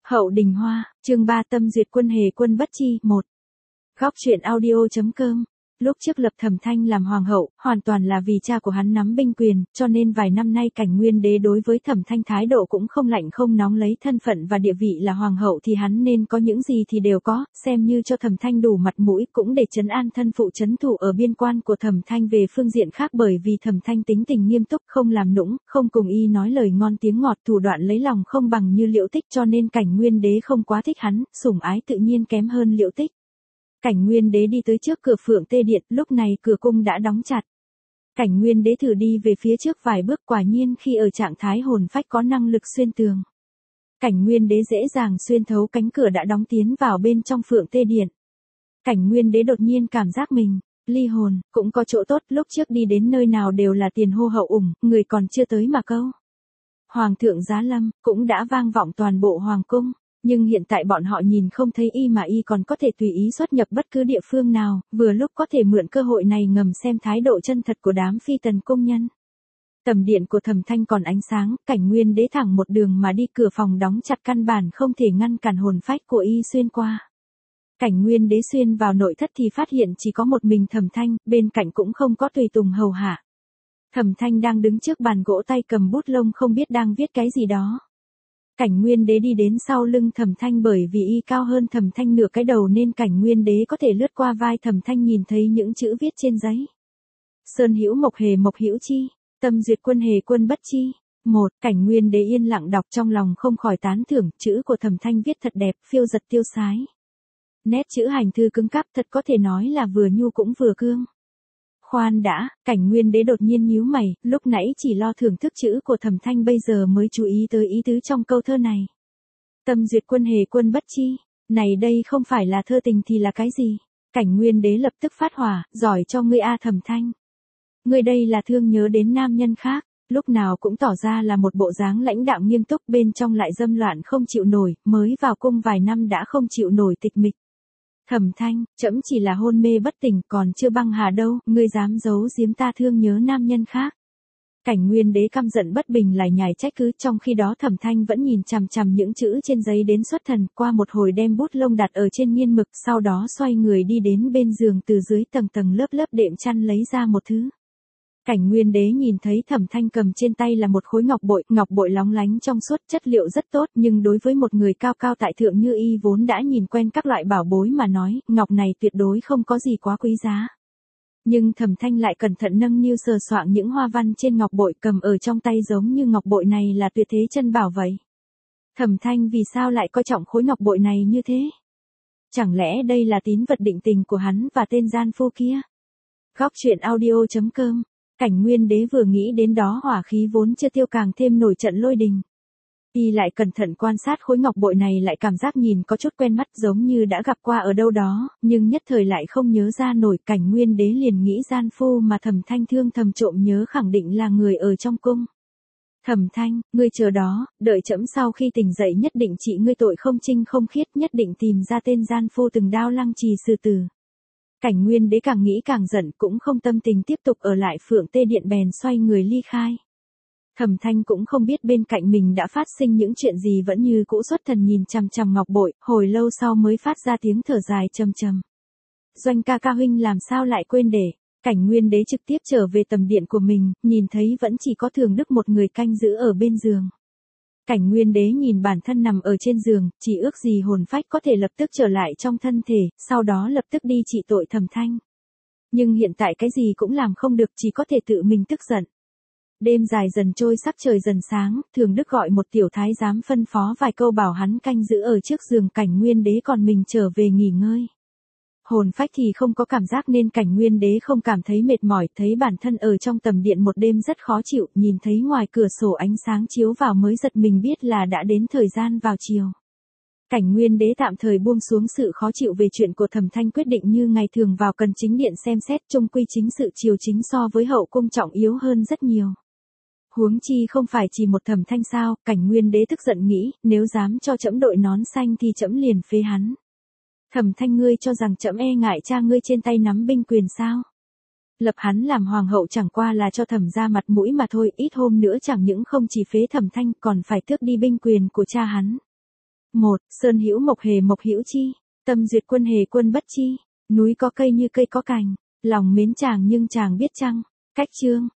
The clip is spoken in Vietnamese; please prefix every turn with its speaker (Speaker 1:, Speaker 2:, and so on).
Speaker 1: Hậu Đình Hoa, chương 3 Tâm duyệt quân hề quân bất chi, 1. Góc truyện audio.com. Lúc trước lập Thẩm Thanh làm hoàng hậu, hoàn toàn là vì cha của hắn nắm binh quyền, cho nên vài năm nay Cảnh Nguyên đế đối với Thẩm Thanh thái độ cũng không lạnh không nóng, lấy thân phận và địa vị là hoàng hậu thì hắn nên có những gì thì đều có, xem như cho Thẩm Thanh đủ mặt mũi, cũng để trấn an thân phụ trấn thủ ở biên quan của Thẩm Thanh. Về phương diện khác, bởi vì Thẩm Thanh tính tình nghiêm túc, không làm nũng, không cùng y nói lời ngon tiếng ngọt, thủ đoạn lấy lòng không bằng như Liễu Tích, cho nên Cảnh Nguyên đế không quá thích hắn, sủng ái tự nhiên kém hơn Liễu Tích. Cảnh Nguyên đế đi tới trước cửa Phượng Tê Điện, lúc này cửa cung đã đóng chặt. Cảnh Nguyên đế thử đi về phía trước vài bước, quả nhiên khi ở trạng thái hồn phách có năng lực xuyên tường. Cảnh Nguyên đế dễ dàng xuyên thấu cánh cửa đã đóng tiến vào bên trong Phượng Tê Điện. Cảnh Nguyên đế đột nhiên cảm giác mình ly hồn, cũng có chỗ tốt, lúc trước đi đến nơi nào đều là tiền hô hậu ủng, người còn chưa tới mà câu Hoàng thượng giá lâm, cũng đã vang vọng toàn bộ hoàng cung. Nhưng hiện tại bọn họ nhìn không thấy y mà y còn có thể tùy ý xuất nhập bất cứ địa phương nào, vừa lúc có thể mượn cơ hội này ngầm xem thái độ chân thật của đám phi tần cung nhân. Tầm điện của Thẩm Thanh còn ánh sáng, Cảnh Nguyên đế thẳng một đường mà đi, cửa phòng đóng chặt căn bản không thể ngăn cản hồn phách của y xuyên qua. Cảnh Nguyên đế xuyên vào nội thất thì phát hiện chỉ có một mình Thẩm Thanh, bên cạnh cũng không có tùy tùng hầu hạ. Thẩm Thanh đang đứng trước bàn gỗ, tay cầm bút lông không biết đang viết cái gì đó. Cảnh Nguyên đế đi đến sau lưng Thẩm Thanh, bởi vì y cao hơn Thẩm Thanh nửa cái đầu nên Cảnh Nguyên đế có thể lướt qua vai Thẩm Thanh, nhìn thấy những chữ viết trên giấy. Sơn hữu mộc hề mộc hữu chi, tâm duyệt quân hề quân bất chi. 1. Cảnh Nguyên đế yên lặng đọc, trong lòng không khỏi tán thưởng, chữ của Thẩm Thanh viết thật đẹp, phiêu giật tiêu sái. Nét chữ hành thư cứng cáp, thật có thể nói là vừa nhu cũng vừa cương. Khoan đã, Cảnh Nguyên đế đột nhiên nhíu mày, lúc nãy chỉ lo thưởng thức chữ của Thẩm Thanh, bây giờ mới chú ý tới ý tứ trong câu thơ này. Tâm duyệt quân hề quân bất chi, này đây không phải là thơ tình thì là cái gì? Cảnh Nguyên đế lập tức phát hỏa, giỏi cho ngươi a Thẩm Thanh. Ngươi đây là thương nhớ đến nam nhân khác, lúc nào cũng tỏ ra là một bộ dáng lãnh đạo nghiêm túc, bên trong lại dâm loạn không chịu nổi, mới vào cung vài năm đã không chịu nổi tịch mịch. Thẩm Thanh, trẫm chỉ là hôn mê bất tỉnh, còn chưa băng hà đâu, ngươi dám giấu giếm ta thương nhớ nam nhân khác. Cảnh Nguyên đế căm giận bất bình lại nhảy trách cứ, trong khi đó Thẩm Thanh vẫn nhìn chằm chằm những chữ trên giấy đến xuất thần, qua một hồi đem bút lông đặt ở trên nghiên mực, sau đó xoay người đi đến bên giường, từ dưới tầng tầng lớp lớp đệm chăn lấy ra một thứ. Cảnh Nguyên đế nhìn thấy Thẩm Thanh cầm trên tay là một khối ngọc bội lóng lánh trong suốt, chất liệu rất tốt, nhưng đối với một người cao cao tại thượng như y vốn đã nhìn quen các loại bảo bối mà nói, ngọc này tuyệt đối không có gì quá quý giá. Nhưng Thẩm Thanh lại cẩn thận nâng niu sờ soạng những hoa văn trên ngọc bội, cầm ở trong tay giống như ngọc bội này là tuyệt thế chân bảo vậy. Thẩm Thanh vì sao lại coi trọng khối ngọc bội này như thế? Chẳng lẽ đây là tín vật định tình của hắn và tên gian phu kia? Góc truyện audio.com. Cảnh Nguyên đế vừa nghĩ đến đó, hỏa khí vốn chưa tiêu càng thêm nổi trận lôi đình. Y lại cẩn thận quan sát khối ngọc bội này, lại cảm giác nhìn có chút quen mắt, giống như đã gặp qua ở đâu đó, nhưng nhất thời lại không nhớ ra nổi. Cảnh Nguyên đế liền nghĩ gian phu mà Thẩm Thanh thương thầm trộm nhớ khẳng định là người ở trong cung. Thẩm Thanh, ngươi chờ đó, đợi trẫm sau khi tỉnh dậy nhất định trị ngươi tội không trinh không khiết, nhất định tìm ra tên gian phu từng đao lăng trì xử tử. Cảnh Nguyên đế càng nghĩ càng giận, cũng không tâm tình tiếp tục ở lại Phượng Tê Điện, bèn xoay người ly khai. Thẩm Thanh cũng không biết bên cạnh mình đã phát sinh những chuyện gì, vẫn như cũ xuất thần nhìn chằm chằm ngọc bội, hồi lâu sau mới phát ra tiếng thở dài trầm trầm. Doanh ca ca huynh làm sao lại quên để. Cảnh Nguyên đế trực tiếp trở về tầm điện của mình, nhìn thấy vẫn chỉ có Thường Đức một người canh giữ ở bên giường. Cảnh Nguyên đế nhìn bản thân nằm ở trên giường, chỉ ước gì hồn phách có thể lập tức trở lại trong thân thể, sau đó lập tức đi trị tội Thẩm Thanh. Nhưng hiện tại cái gì cũng làm không được, chỉ có thể tự mình tức giận. Đêm dài dần trôi, sắc trời dần sáng, Thường Đức gọi một tiểu thái giám phân phó vài câu bảo hắn canh giữ ở trước giường Cảnh Nguyên đế, còn mình trở về nghỉ ngơi. Hồn phách thì không có cảm giác nên Cảnh Nguyên đế không cảm thấy mệt mỏi, thấy bản thân ở trong tầm điện một đêm rất khó chịu, nhìn thấy ngoài cửa sổ ánh sáng chiếu vào mới giật mình biết là đã đến thời gian vào chiều. Cảnh Nguyên đế tạm thời buông xuống sự khó chịu về chuyện của Thẩm Thanh, quyết định như ngày thường vào cần chính điện xem xét, chung quy chính sự triều chính so với hậu cung trọng yếu hơn rất nhiều. Huống chi không phải chỉ một Thẩm Thanh sao? Cảnh Nguyên đế tức giận nghĩ, nếu dám cho trẫm đội nón xanh thì trẫm liền phế hắn. Thẩm Thanh, ngươi cho rằng trẫm e ngại cha ngươi trên tay nắm binh quyền sao? Lập hắn làm hoàng hậu chẳng qua là cho Thẩm gia mặt mũi mà thôi, ít hôm nữa chẳng những không chỉ phế Thẩm Thanh còn phải tước đi binh quyền của cha hắn. 1. Sơn hữu mộc hữu chi, tâm duyệt quân hề quân bất chi, núi có cây như cây có cành, lòng mến chàng nhưng chàng biết chăng. Cách chương